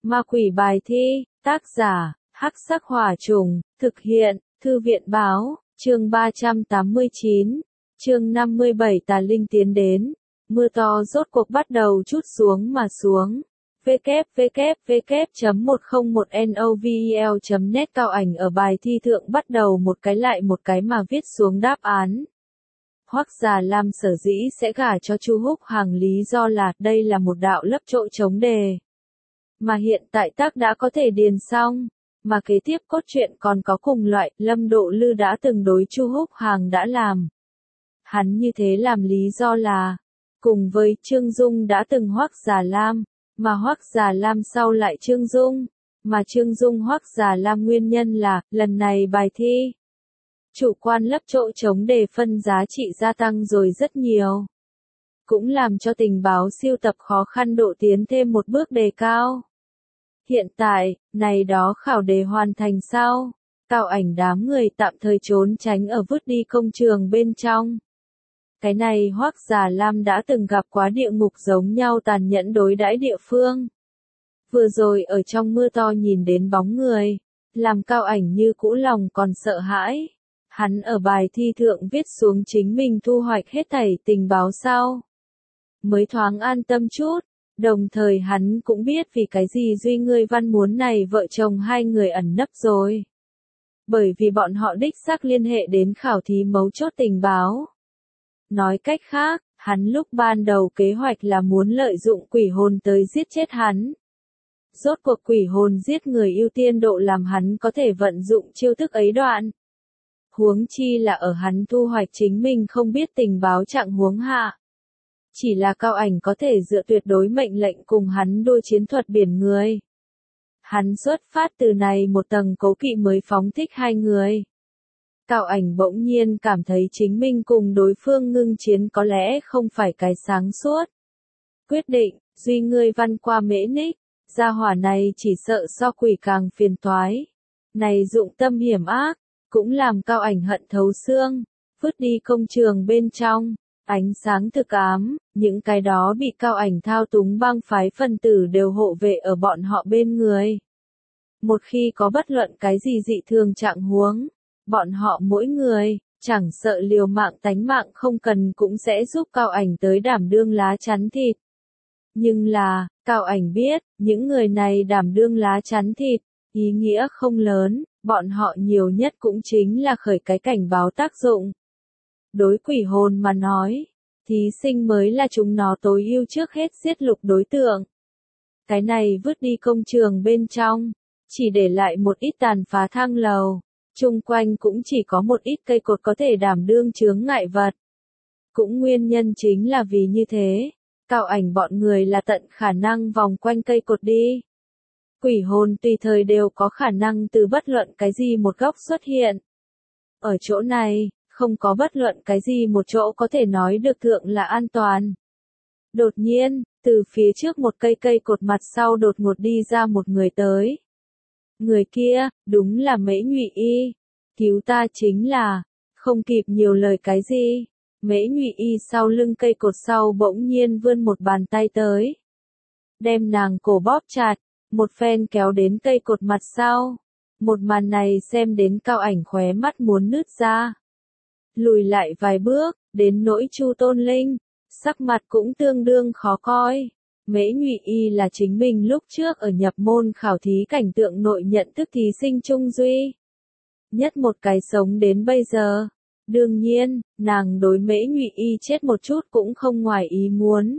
Ma quỷ bài thi, tác giả, Hắc Sắc Hỏa Trùng, thực hiện, Thư viện Báo, chương 389, chương 57 Tà Linh tiến đến, mưa to rốt cuộc bắt đầu trút xuống mà xuống. www.101novel.net Cao Ảnh ở bài thi thượng bắt đầu một cái lại một cái mà viết xuống đáp án. Hoắc Già Lam sở dĩ sẽ gả cho Chu Húc Hàng lý do là đây là một đạo lấp chỗ trống đề. Mà hiện tại tác đã có thể điền xong, mà kế tiếp cốt truyện còn có cùng loại, Lâm Độ Lư đã từng đối Chu Húc Hàng đã làm. Hắn như thế làm lý do là, cùng với Trương Dung đã từng Hoắc Già Lam, mà Hoắc Già Lam sau lại Trương Dung, mà Trương Dung Hoắc Già Lam nguyên nhân là, lần này bài thi. Chủ quan lấp chỗ trống đề phân giá trị gia tăng rồi rất nhiều. Cũng làm cho tình báo siêu tập khó khăn độ tiến thêm một bước đề cao. Hiện tại, này đó khảo đề hoàn thành sau, Cao Ảnh đám người tạm thời trốn tránh ở vứt đi công trường bên trong. Cái này Hoắc Già Lam đã từng gặp quá địa ngục giống nhau tàn nhẫn đối đãi địa phương. Vừa rồi ở trong mưa to nhìn đến bóng người, làm Cao Ảnh như cũ lòng còn sợ hãi. Hắn ở bài thi thượng viết xuống chính mình thu hoạch hết thảy tình báo sau. Mới thoáng an tâm chút, đồng thời hắn cũng biết vì cái gì Duy Ngươi Văn muốn này vợ chồng hai người ẩn nấp rồi. Bởi vì bọn họ đích xác liên hệ đến khảo thí mấu chốt tình báo. Nói cách khác, hắn lúc ban đầu kế hoạch là muốn lợi dụng quỷ hồn tới giết chết hắn. Rốt cuộc quỷ hồn giết người ưu tiên độ làm hắn có thể vận dụng chiêu thức ấy đoạn. Huống chi là ở hắn thu hoạch chính mình không biết tình báo trạng huống hạ. Chỉ là Cao Ảnh có thể dựa tuyệt đối mệnh lệnh cùng hắn đôi chiến thuật biển người. Hắn xuất phát từ này một tầng cố kỵ mới phóng thích hai người. Cao Ảnh bỗng nhiên cảm thấy chính mình cùng đối phương ngưng chiến có lẽ không phải cái sáng suốt. Quyết định, Duy Ngươi Văn qua Mễ Ních, gia hỏa này chỉ sợ so quỷ càng phiền toái. Này dụng tâm hiểm ác, cũng làm Cao Ảnh hận thấu xương, vứt đi công trường bên trong, ánh sáng thực ám, những cái đó bị Cao Ảnh thao túng bang phái phân tử đều hộ vệ ở bọn họ bên người. Một khi có bất luận cái gì dị thường trạng huống, bọn họ mỗi người, chẳng sợ liều mạng tánh mạng không cần cũng sẽ giúp Cao Ảnh tới đảm đương lá chắn thịt. Nhưng là, Cao Ảnh biết, những người này đảm đương lá chắn thịt, ý nghĩa không lớn, bọn họ nhiều nhất cũng chính là khởi cái cảnh báo tác dụng. Đối quỷ hồn mà nói, thí sinh mới là chúng nó tối ưu trước hết giết lục đối tượng. Cái này vứt đi công trường bên trong, chỉ để lại một ít tàn phá thang lầu, chung quanh cũng chỉ có một ít cây cột có thể đảm đương chướng ngại vật. Cũng nguyên nhân chính là vì như thế, Cao Ảnh bọn người là tận khả năng vòng quanh cây cột đi. Quỷ hồn tùy thời đều có khả năng từ bất luận cái gì một góc xuất hiện. Ở chỗ này, không có bất luận cái gì một chỗ có thể nói được thượng là an toàn. Đột nhiên, từ phía trước một cây cột mặt sau đột ngột đi ra một người tới. Người kia, đúng là Mễ Nhụy Y. Cứu ta chính là, không kịp nhiều lời cái gì. Mễ Nhụy Y sau lưng cây cột sau bỗng nhiên vươn một bàn tay tới. Đem nàng cổ bóp chặt, một phen kéo đến cây cột mặt sau. Một màn này xem đến Cao Ảnh khóe mắt muốn nứt ra. Lùi lại vài bước, đến nỗi Chu Tôn Linh, sắc mặt cũng tương đương khó coi. Mễ Nhụy Y là chính mình lúc trước ở nhập môn khảo thí cảnh tượng nội nhận thức thí sinh trung duy nhất một cái sống đến bây giờ. Đương nhiên, nàng đối Mễ Nhụy Y chết một chút cũng không ngoài ý muốn.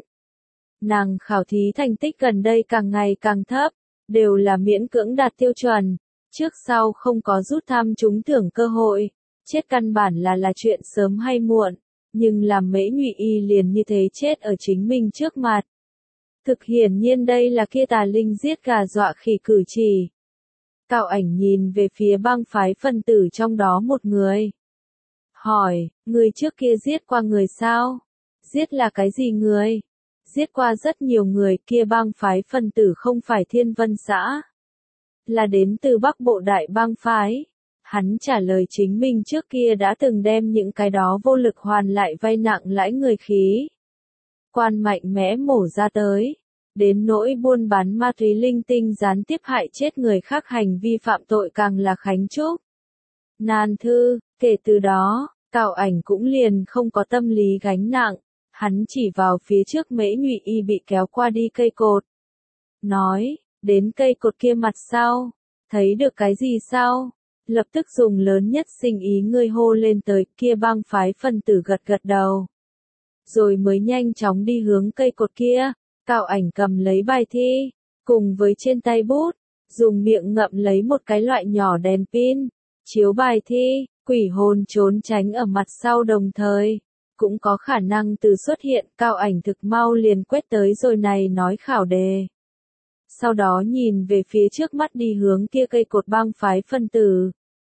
Nàng khảo thí thành tích gần đây càng ngày càng thấp, đều là miễn cưỡng đạt tiêu chuẩn, trước sau không có rút thăm trúng thưởng cơ hội, chết căn bản là chuyện sớm hay muộn, nhưng làm Mễ Nhụy Y liền như thế chết ở chính mình trước mặt. Thực hiển nhiên đây là kia tà linh giết gà dọa khỉ cử chỉ. Cao Ảnh nhìn về phía bang phái phân tử trong đó một người. Hỏi, người trước kia giết qua người sao? Giết là cái gì người? Giết qua rất nhiều người, kia bang phái phân tử không phải Thiên Vân xã. Là đến từ Bắc Bộ Đại bang phái. Hắn trả lời chính mình trước kia đã từng đem những cái đó vô lực hoàn lại vay nặng lãi người khí. Quan mạnh mẽ mổ ra tới. Đến nỗi buôn bán ma túy linh tinh gián tiếp hại chết người khác hành vi phạm tội càng là Khánh Trúc. Nan thư, kể từ đó, Cao Ảnh cũng liền không có tâm lý gánh nặng, hắn chỉ vào phía trước Mễ Nhụy Y bị kéo qua đi cây cột. Nói, đến cây cột kia mặt sau, thấy được cái gì sao? Lập tức dùng lớn nhất sinh ý ngươi hô lên tới, kia bang phái phân tử gật gật đầu. Rồi mới nhanh chóng đi hướng cây cột kia, Cao Ảnh cầm lấy bài thi, cùng với trên tay bút, dùng miệng ngậm lấy một cái loại nhỏ đèn pin, chiếu bài thi, quỷ hồn trốn tránh ở mặt sau đồng thời. Cũng có khả năng từ xuất hiện, Cao Ảnh thực mau liền quét tới rồi này nói khảo đề. Sau đó nhìn về phía trước mắt đi hướng kia cây cột bang phái phân tử.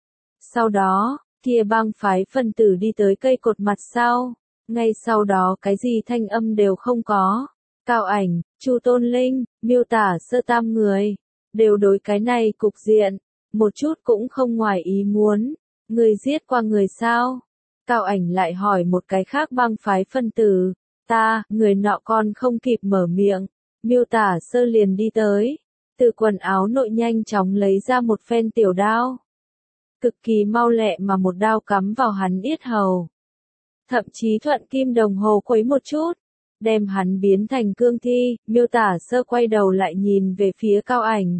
Sau đó, kia bang phái phân tử đi tới cây cột mặt sau, ngay sau đó cái gì thanh âm đều không có. Cao Ảnh, Chu Tôn Linh, miêu tả sơ tam người, đều đối cái này cục diện, một chút cũng không ngoài ý muốn. Người giết qua người sao? Cao Ảnh lại hỏi một cái khác bang phái phân tử. Người nọ còn không kịp mở miệng, miêu tả sơ liền đi tới, từ quần áo nội nhanh chóng lấy ra một phen tiểu đao. Cực kỳ mau lẹ mà một đao cắm vào hắn yết hầu. Thậm chí thuận kim đồng hồ khuấy một chút, đem hắn biến thành cương thi. Miêu tả sơ quay đầu lại nhìn về phía Cao Ảnh.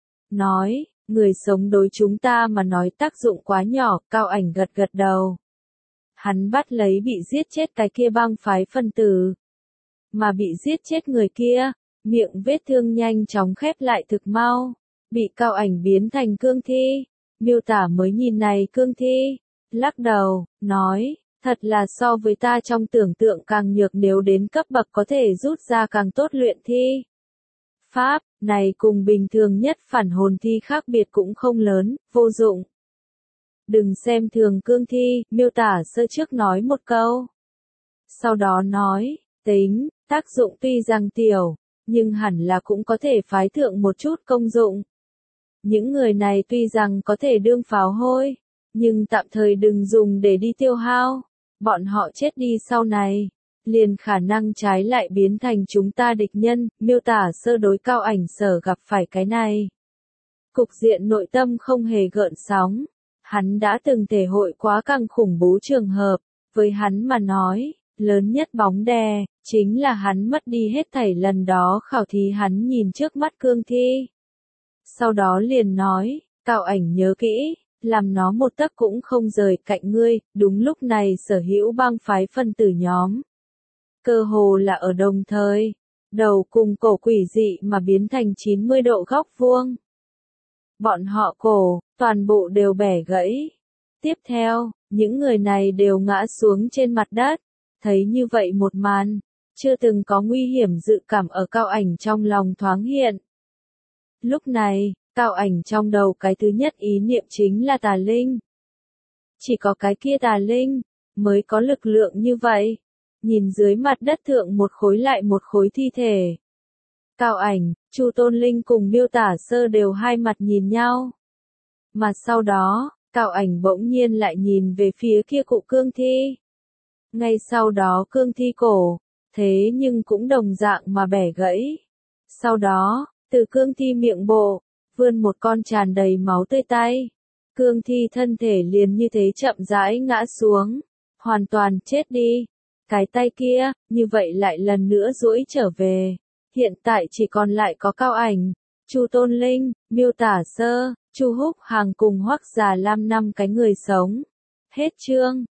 Nói, người sống đối chúng ta mà nói tác dụng quá nhỏ. Cao Ảnh gật gật đầu. Hắn bắt lấy bị giết chết cái kia bang phái phân tử. Mà bị giết chết người kia, miệng vết thương nhanh chóng khép lại thực mau. Bị Cao Ảnh biến thành cương thi. Miêu tả mới nhìn này cương thi, lắc đầu, nói, thật là so với ta trong tưởng tượng càng nhược, nếu đến cấp bậc có thể rút ra càng tốt luyện thi. Pháp, này cùng bình thường nhất phản hồn thi khác biệt cũng không lớn, vô dụng. Đừng xem thường cương thi, miêu tả sơ trước nói một câu. Sau đó nói, tính, tác dụng tuy rằng tiểu, nhưng hẳn là cũng có thể phái thượng một chút công dụng. Những người này tuy rằng có thể đương pháo hôi, nhưng tạm thời đừng dùng để đi tiêu hao. Bọn họ chết đi sau này, liền khả năng trái lại biến thành chúng ta địch nhân. Miêu tả sơ đối Cao Ảnh sở gặp phải cái này. Cục diện nội tâm không hề gợn sóng. Hắn đã từng thể hội quá càng khủng bố trường hợp. Với hắn mà nói, lớn nhất bóng đè, chính là hắn mất đi hết thảy lần đó khảo thí hắn nhìn trước mắt cương thi. Sau đó liền nói, Cao Ảnh nhớ kỹ, làm nó một tấc cũng không rời cạnh ngươi. Đúng lúc này sở hữu bang phái phân tử nhóm, cơ hồ là ở đồng thời, đầu cùng cổ quỷ dị mà biến thành 90 độ góc vuông. Bọn họ cổ, toàn bộ đều bẻ gãy. Tiếp theo, những người này đều ngã xuống trên mặt đất. Thấy như vậy một màn, chưa từng có nguy hiểm dự cảm ở Cao Ảnh trong lòng thoáng hiện. Lúc này, Cao Ảnh trong đầu cái thứ nhất ý niệm chính là tà linh. Chỉ có cái kia tà linh, mới có lực lượng như vậy. Nhìn dưới mặt đất thượng một khối lại một khối thi thể. Cao Ảnh, Chu Tôn Linh cùng miêu tả sơ đều hai mặt nhìn nhau. Mà sau đó, Cao Ảnh bỗng nhiên lại nhìn về phía kia cụ cương thi. Ngay sau đó cương thi cổ, thế nhưng cũng đồng dạng mà bẻ gãy. Sau đó, từ cương thi miệng bộ, vươn một con tràn đầy máu tươi tay. Cương thi thân thể liền như thế chậm rãi ngã xuống, hoàn toàn chết đi. Cái tay kia, như vậy lại lần nữa duỗi trở về. Hiện tại chỉ còn lại có Cao Ảnh, Chu Tôn Linh, miêu tả sơ, Chu Húc Hàng cùng Hoắc Già Lam 5 cái người sống. Hết chương.